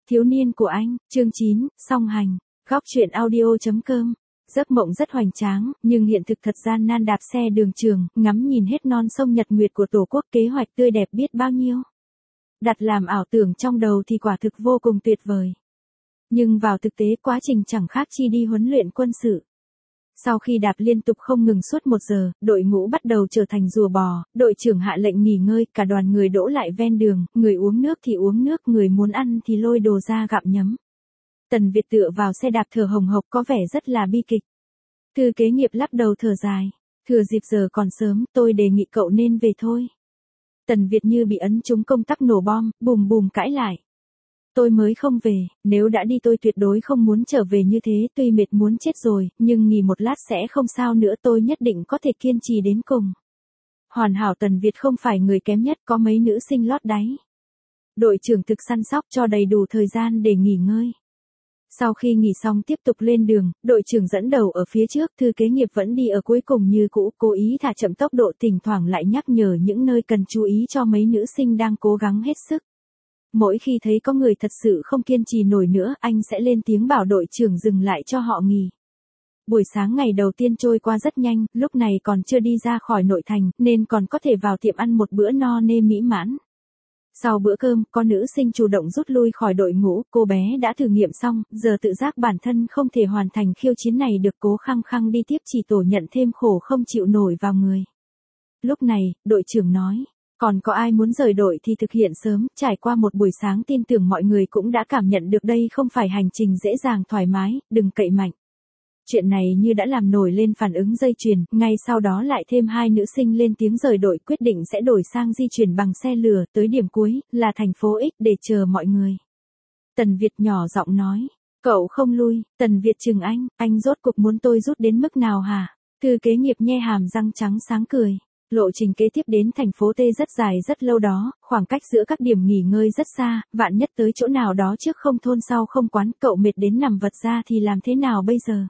Thiếu niên của anh, chương 9, song hành, góc truyện audio.com. Giấc mộng rất hoành tráng, nhưng hiện thực thật gian nan đạp xe đường trường, ngắm nhìn hết non sông nhật nguyệt của Tổ quốc, kế hoạch tươi đẹp biết bao nhiêu. Đặt làm ảo tưởng trong đầu thì quả thực vô cùng tuyệt vời. Nhưng vào thực tế quá trình chẳng khác chi đi huấn luyện quân sự. Sau khi đạp liên tục không ngừng suốt 1 giờ, đội ngũ bắt đầu trở thành rùa bò, đội trưởng hạ lệnh nghỉ ngơi, cả đoàn người đỗ lại ven đường, người uống nước thì uống nước, người muốn ăn thì lôi đồ ra gặm nhấm. Tần Việt tựa vào xe đạp thở hồng hộc có vẻ rất là bi kịch. Thư kế nghiệp lắc đầu thở dài, thừa dịp giờ còn sớm, tôi đề nghị cậu nên về thôi. Tần Việt như bị ấn trúng công tắc nổ bom, bùm bùm cãi lại. Tôi mới không về, nếu đã đi tôi tuyệt đối không muốn trở về như thế, tuy mệt muốn chết rồi, nhưng nghỉ một lát sẽ không sao nữa, tôi nhất định có thể kiên trì đến cùng. Hoàn hảo, Tần Việt không phải người kém nhất, có mấy nữ sinh lót đáy. Đội trưởng thực săn sóc cho đầy đủ thời gian để nghỉ ngơi. Sau khi nghỉ xong tiếp tục lên đường, đội trưởng dẫn đầu ở phía trước, thư kế nghiệp vẫn đi ở cuối cùng như cũ, cố ý thả chậm tốc độ, thỉnh thoảng lại nhắc nhở những nơi cần chú ý cho mấy nữ sinh đang cố gắng hết sức. Mỗi khi thấy có người thật sự không kiên trì nổi nữa, anh sẽ lên tiếng bảo đội trưởng dừng lại cho họ nghỉ. Buổi sáng ngày đầu tiên trôi qua rất nhanh, lúc này còn chưa đi ra khỏi nội thành, nên còn có thể vào tiệm ăn một bữa no nê mỹ mãn. Sau bữa cơm, có nữ sinh chủ động rút lui khỏi đội ngũ, cô bé đã thử nghiệm xong, giờ tự giác bản thân không thể hoàn thành khiêu chiến này được, cố khăng khăng đi tiếp, chỉ tổ nhận thêm khổ không chịu nổi vào người. Lúc này, đội trưởng nói, còn có ai muốn rời đội thì thực hiện sớm, trải qua một buổi sáng tin tưởng mọi người cũng đã cảm nhận được đây không phải hành trình dễ dàng thoải mái, đừng cậy mạnh. Chuyện này như đã làm nổi lên phản ứng dây chuyền, ngay sau đó lại thêm 2 nữ sinh lên tiếng rời đội, quyết định sẽ đổi sang di chuyển bằng xe lửa, tới điểm cuối, là thành phố X để chờ mọi người. Tần Việt nhỏ giọng nói, cậu không lui. Tần Việt chừng anh rốt cục muốn tôi rút đến mức nào hả? Thư kế nghiệp nhe hàm răng trắng sáng cười. Lộ trình kế tiếp đến thành phố T rất dài rất lâu đó, khoảng cách giữa các điểm nghỉ ngơi rất xa, vạn nhất tới chỗ nào đó trước không thôn sau không quán, cậu mệt đến nằm vật ra thì làm thế nào bây giờ?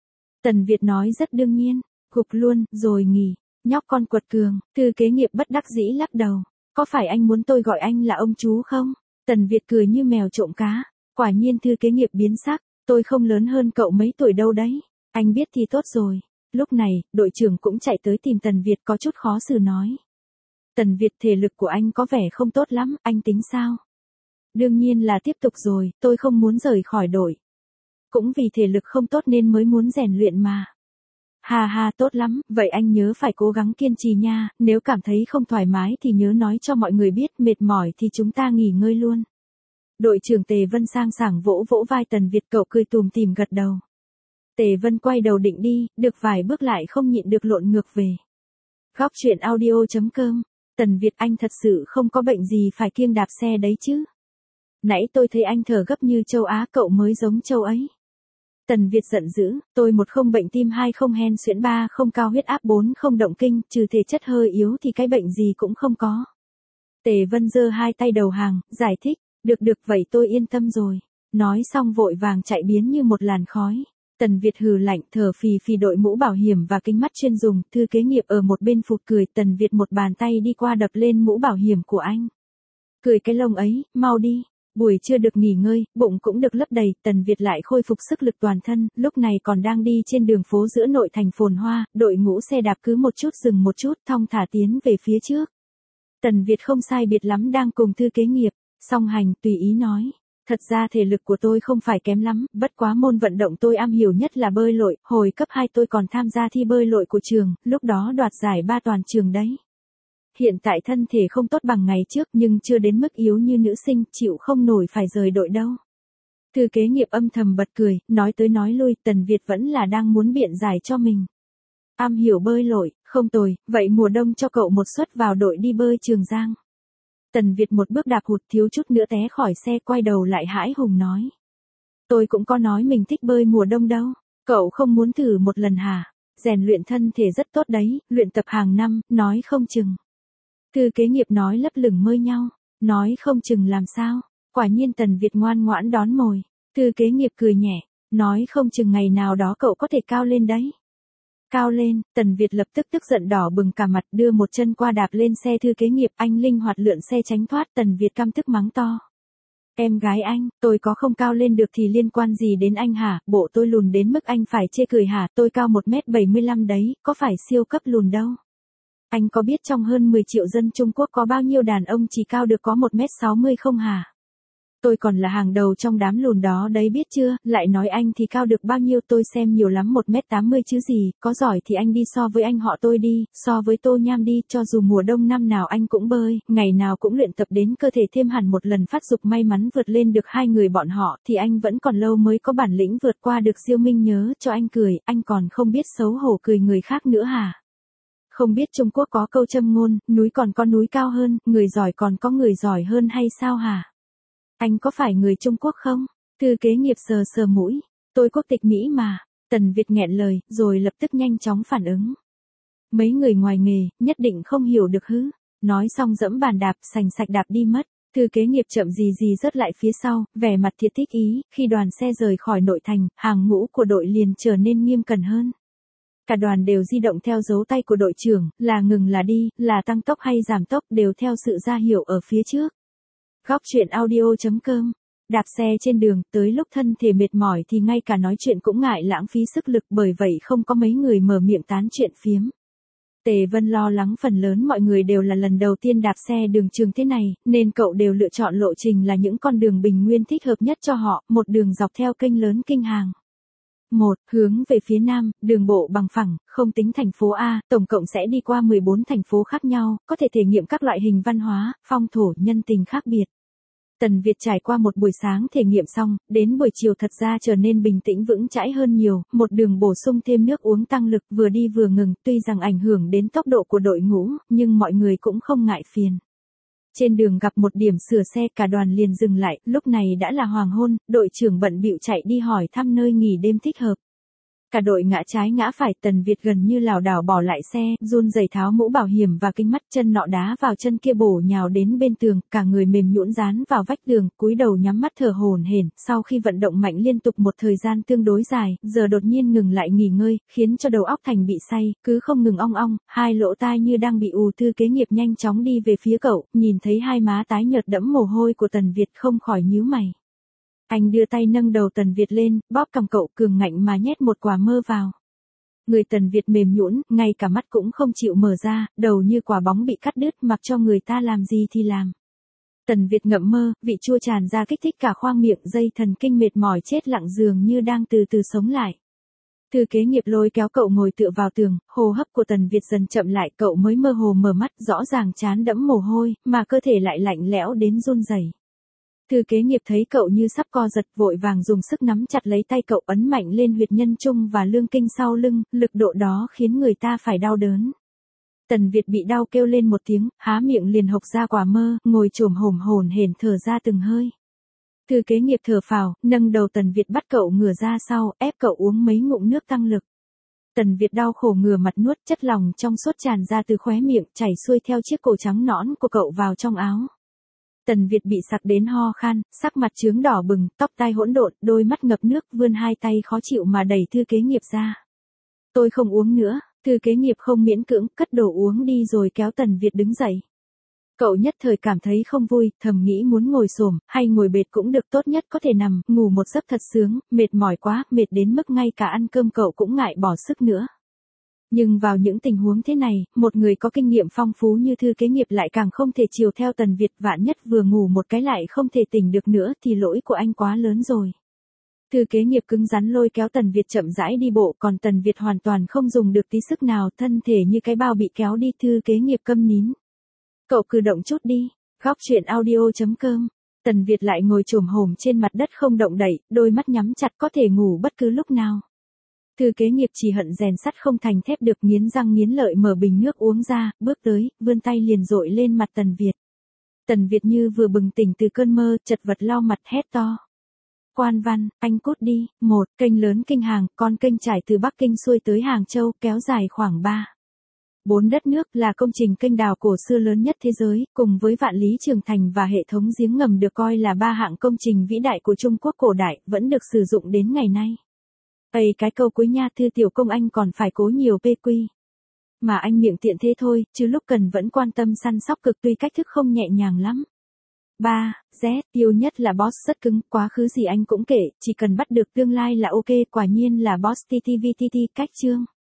Tần Việt nói rất đương nhiên, gục luôn, rồi nghỉ, nhóc con quật cường. Thư kế nghiệp bất đắc dĩ lắc đầu, có phải anh muốn tôi gọi anh là ông chú không? Tần Việt cười như mèo trộm cá, quả nhiên thư kế nghiệp biến sắc, tôi không lớn hơn cậu mấy tuổi đâu đấy, anh biết thì tốt rồi. Lúc này, đội trưởng cũng chạy tới tìm Tần Việt, có chút khó xử nói. Tần Việt, thể lực của anh có vẻ không tốt lắm, anh tính sao? Đương nhiên là tiếp tục rồi, tôi không muốn rời khỏi đội. Cũng vì thể lực không tốt nên mới muốn rèn luyện mà. Ha ha, tốt lắm, vậy anh nhớ phải cố gắng kiên trì nha, nếu cảm thấy không thoải mái thì nhớ nói cho mọi người biết, mệt mỏi thì chúng ta nghỉ ngơi luôn. Đội trưởng Tề Vân sang sảng vỗ vỗ vai Tần Việt, cậu cười tùm tìm gật đầu. Tề Vân quay đầu định đi, được vài bước lại không nhịn được lộn ngược về. Góc truyện audio.com. Tần Việt, anh thật sự không có bệnh gì phải kiêng đạp xe đấy chứ? Nãy tôi thấy anh thở gấp như châu Á, cậu mới giống châu ấy. Tần Việt giận dữ, tôi 1 không bệnh tim, 2 không hen suyễn, 3 không cao huyết áp, 4 không động kinh, trừ thể chất hơi yếu thì cái bệnh gì cũng không có. Tề Vân giơ 2 tay đầu hàng, giải thích, được vậy tôi yên tâm rồi. Nói xong vội vàng chạy biến như một làn khói. Tần Việt hừ lạnh, thở phì phì đội mũ bảo hiểm và kính mắt chuyên dùng, thư kế nghiệp ở một bên phụt cười, Tần Việt một bàn tay đi qua đập lên mũ bảo hiểm của anh. Cười cái lông ấy, mau đi. Buổi trưa được nghỉ ngơi, bụng cũng được lấp đầy, Tần Việt lại khôi phục sức lực toàn thân, lúc này còn đang đi trên đường phố giữa nội thành phồn hoa, đội ngũ xe đạp cứ một chút dừng một chút, thong thả tiến về phía trước. Tần Việt không sai biệt lắm đang cùng thư kế nghiệp, song hành, tùy ý nói. Thật ra thể lực của tôi không phải kém lắm, bất quá môn vận động tôi am hiểu nhất là bơi lội, hồi cấp 2 tôi còn tham gia thi bơi lội của trường, lúc đó đoạt giải 3 toàn trường đấy. Hiện tại thân thể không tốt bằng ngày trước nhưng chưa đến mức yếu như nữ sinh, chịu không nổi phải rời đội đâu. Thư kế nghiệp âm thầm bật cười, nói tới nói lui, Tần Việt vẫn là đang muốn biện giải cho mình. Am hiểu bơi lội, không tồi, vậy mùa đông cho cậu một suất vào đội đi bơi Trường Giang. Tần Việt một bước đạp hụt, thiếu chút nữa té khỏi xe, quay đầu lại hãi hùng nói. Tôi cũng có nói mình thích bơi mùa đông đâu, cậu không muốn thử một lần hả? Rèn luyện thân thể rất tốt đấy, luyện tập hàng năm, nói không chừng. Thư kế nghiệp nói lấp lửng mơi nhau, nói không chừng làm sao? Quả nhiên Tần Việt ngoan ngoãn đón mồi. Thư kế nghiệp cười nhẹ, nói không chừng ngày nào đó cậu có thể cao lên đấy. Cao lên, Tần Việt lập tức tức giận đỏ bừng cả mặt, đưa một chân qua đạp lên xe thư kế nghiệp, anh linh hoạt lượn xe tránh thoát, Tần Việt căm tức mắng to. Em gái anh, tôi có không cao lên được thì liên quan gì đến anh hả, bộ tôi lùn đến mức anh phải chê cười hả, tôi cao 1m75 đấy, có phải siêu cấp lùn đâu. Anh có biết trong hơn 10 triệu dân Trung Quốc có bao nhiêu đàn ông chỉ cao được có 1m60 không hả? Tôi còn là hàng đầu trong đám lùn đó đấy biết chưa, lại nói anh thì cao được bao nhiêu, tôi xem nhiều lắm 1m80 chứ gì, có giỏi thì anh đi so với anh họ tôi đi, so với Tô Nham đi, cho dù mùa đông năm nào anh cũng bơi, ngày nào cũng luyện tập đến cơ thể thêm hẳn một lần phát dục may mắn vượt lên được hai người bọn họ, thì anh vẫn còn lâu mới có bản lĩnh vượt qua được Diêu Minh nhớ cho anh cười, anh còn không biết xấu hổ cười người khác nữa hả? Không biết Trung Quốc có câu châm ngôn, núi còn có núi cao hơn, người giỏi còn có người giỏi hơn hay sao hả? Anh có phải người Trung Quốc không? Thư kế nghiệp sờ sờ mũi. Tôi quốc tịch Mỹ mà. Tần Việt nghẹn lời, rồi lập tức nhanh chóng phản ứng. Mấy người ngoài nghề, nhất định không hiểu được hứ. Nói xong dẫm bàn đạp, sành sạch đạp đi mất. Thư kế nghiệp chậm gì rớt lại phía sau, vẻ mặt thiệt thích ý, khi đoàn xe rời khỏi nội thành, hàng ngũ của đội liền trở nên nghiêm cẩn hơn. Cả đoàn đều di động theo dấu tay của đội trưởng, là ngừng là đi, là tăng tốc hay giảm tốc đều theo sự ra hiệu ở phía trước. Góc chuyện audio.com. Đạp xe trên đường, tới lúc thân thể mệt mỏi thì ngay cả nói chuyện cũng ngại lãng phí sức lực, bởi vậy không có mấy người mở miệng tán chuyện phiếm. Tề Vân lo lắng phần lớn mọi người đều là lần đầu tiên đạp xe đường trường thế này, nên cậu đều lựa chọn lộ trình là những con đường bình nguyên thích hợp nhất cho họ, một đường dọc theo kênh lớn kinh hàng. 1. Hướng về phía Nam, đường bộ bằng phẳng, không tính thành phố A, tổng cộng sẽ đi qua 14 thành phố khác nhau, có thể thể nghiệm các loại hình văn hóa, phong thổ, nhân tình khác biệt. Tần Việt trải qua một buổi sáng thể nghiệm xong, đến buổi chiều thật ra trở nên bình tĩnh vững chãi hơn nhiều, một đường bổ sung thêm nước uống tăng lực vừa đi vừa ngừng, tuy rằng ảnh hưởng đến tốc độ của đội ngũ, nhưng mọi người cũng không ngại phiền. Trên đường gặp một điểm sửa xe cả đoàn liền dừng lại, lúc này đã là hoàng hôn, đội trưởng bận bịu chạy đi hỏi thăm nơi nghỉ đêm thích hợp. Cả đội ngã trái ngã phải, Tần Việt gần như lảo đảo bỏ lại xe, run rẩy tháo mũ bảo hiểm và kính mắt, chân nọ đá vào chân kia bổ nhào đến bên tường, cả người mềm nhũn dán vào vách tường, cúi đầu nhắm mắt thở hổn hển, sau khi vận động mạnh liên tục một thời gian tương đối dài, giờ đột nhiên ngừng lại nghỉ ngơi, khiến cho đầu óc thành bị say, cứ không ngừng ong ong, hai lỗ tai như đang bị ù. Thư kế nghiệp nhanh chóng đi về phía cậu, nhìn thấy hai má tái nhợt đẫm mồ hôi của Tần Việt không khỏi nhíu mày. Anh đưa tay nâng đầu Tần Việt lên, bóp cằm cậu cường ngạnh mà nhét một quả mơ vào. Người Tần Việt mềm nhũn, ngay cả mắt cũng không chịu mở ra, đầu như quả bóng bị cắt đứt, mặc cho người ta làm gì thì làm. Tần Việt ngậm mơ, vị chua tràn ra kích thích cả khoang miệng, dây thần kinh mệt mỏi chết lặng dường như đang từ từ sống lại. Thư kế nghiệp lôi kéo cậu ngồi tựa vào tường, hô hấp của Tần Việt dần chậm lại, cậu mới mơ hồ mở mắt, rõ ràng trán đẫm mồ hôi, mà cơ thể lại lạnh lẽo đến run rẩy. Thư kế nghiệp thấy cậu như sắp co giật, vội vàng dùng sức nắm chặt lấy tay cậu, ấn mạnh lên huyệt nhân trung và lương kinh sau lưng, lực độ đó khiến người ta phải đau đớn. Tần Việt bị đau kêu lên một tiếng, há miệng liền hộc ra quả mơ, ngồi chồm hổm hổn hển thở ra từng hơi. Thư kế nghiệp thở phào, nâng đầu Tần Việt bắt cậu ngửa ra sau, ép cậu uống mấy ngụm nước tăng lực. Tần Việt đau khổ ngửa mặt nuốt, chất lỏng trong suốt tràn ra từ khóe miệng, chảy xuôi theo chiếc cổ trắng nõn của cậu vào trong áo. Tần Việt bị sặc đến ho khan, sắc mặt chướng đỏ bừng, tóc tai hỗn độn, đôi mắt ngập nước, vươn hai tay khó chịu mà đẩy thư kế nghiệp ra. Tôi không uống nữa, thư kế nghiệp không miễn cưỡng, cất đồ uống đi rồi kéo Tần Việt đứng dậy. Cậu nhất thời cảm thấy không vui, thầm nghĩ muốn ngồi xổm, hay ngồi bệt cũng được, tốt nhất có thể nằm, ngủ một giấc thật sướng, mệt mỏi quá, mệt đến mức ngay cả ăn cơm cậu cũng ngại bỏ sức nữa. Nhưng vào những tình huống thế này, một người có kinh nghiệm phong phú như thư kế nghiệp lại càng không thể chiều theo Tần Việt, vạn nhất vừa ngủ một cái lại không thể tỉnh được nữa thì lỗi của anh quá lớn rồi. Thư kế nghiệp cứng rắn lôi kéo Tần Việt chậm rãi đi bộ, còn Tần Việt hoàn toàn không dùng được tí sức nào, thân thể như cái bao bị kéo đi. Thư kế nghiệp câm nín. Cậu cử động chút đi. Góc chuyện audio.com. Tần Việt lại ngồi chồm hổm trên mặt đất không động đậy, đôi mắt nhắm chặt, có thể ngủ bất cứ lúc nào. Thư kế nghiệp chỉ hận rèn sắt không thành thép được, nghiến răng nghiến lợi mở bình nước uống ra, bước tới, vươn tay liền dội lên mặt Tần Việt. Tần Việt như vừa bừng tỉnh từ cơn mơ, chật vật lau mặt hét to. Quan Văn, anh cút đi. 1. Kênh lớn kinh hàng, con kênh trải từ Bắc Kinh xuôi tới Hàng Châu, kéo dài khoảng 4 đất nước, là công trình kênh đào cổ xưa lớn nhất thế giới, cùng với Vạn Lý Trường Thành và hệ thống giếng ngầm được coi là 3 hạng công trình vĩ đại của Trung Quốc cổ đại, vẫn được sử dụng đến ngày nay. Ây cái câu cuối nha, Thư tiểu công anh còn phải cố nhiều PQ. Mà anh miệng tiện thế thôi, chứ lúc cần vẫn quan tâm săn sóc cực, tuy cách thức không nhẹ nhàng lắm. 3. Z, yêu nhất là boss rất cứng, quá khứ gì anh cũng kể, chỉ cần bắt được tương lai là ok, quả nhiên là boss TTVTT cách chương.